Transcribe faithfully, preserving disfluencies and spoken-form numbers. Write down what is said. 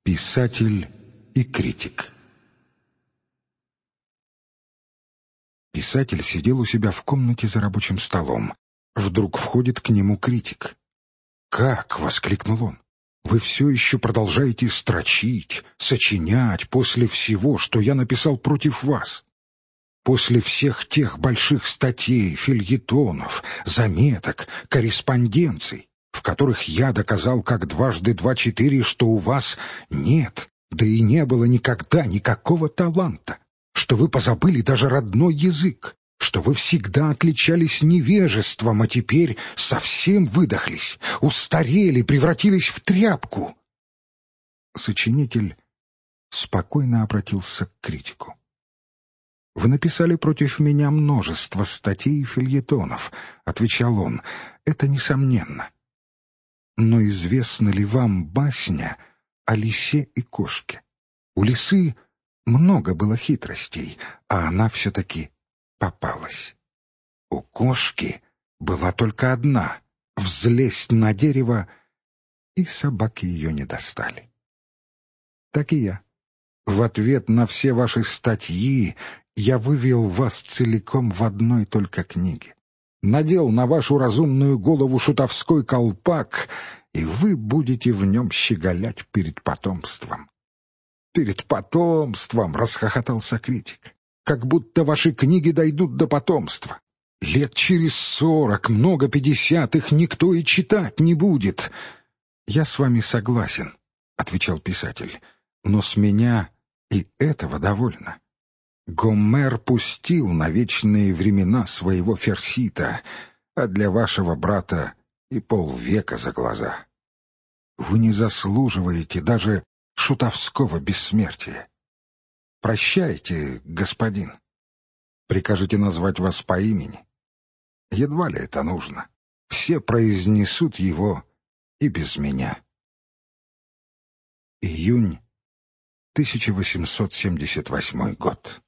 Писатель и критик. Писатель сидел у себя в комнате за рабочим столом. Вдруг входит к нему критик. «Как?» — воскликнул он. «Вы все еще продолжаете строчить, сочинять после всего, что я написал против вас? После всех тех больших статей, фельетонов, заметок, корреспонденций, в которых я доказал как дважды два четыре, что у вас нет, да и не было никогда никакого таланта, что вы позабыли даже родной язык, что вы всегда отличались невежеством, а теперь совсем выдохлись, устарели, превратились в тряпку». Сочинитель спокойно обратился к критику. «Вы написали против меня множество статей и фельетонов», — отвечал он, — «это несомненно. Но известна ли вам басня о лисе и кошке? У лисы много было хитростей, а она все-таки попалась. У кошки была только одна — взлезть на дерево, и собаки ее не достали. Так и я. В ответ на все ваши статьи я вывел вас целиком в одной только книге. Надел на вашу разумную голову шутовской колпак, и вы будете в нем щеголять перед потомством». «Перед потомством!» — расхохотался критик. «Как будто ваши книги дойдут до потомства. Лет через сорок, много пятьдесят, их никто и читать не будет». «Я с вами согласен», — отвечал писатель, — «но с меня и этого довольно. Гомер пустил на вечные времена своего Ферсита, а для вашего брата и полвека за глаза. Вы не заслуживаете даже шутовского бессмертия. Прощайте, господин. Прикажете назвать вас по имени? Едва ли это нужно. Все произнесут его и без меня». Июнь тысяча восемьсот семьдесят восьмой год.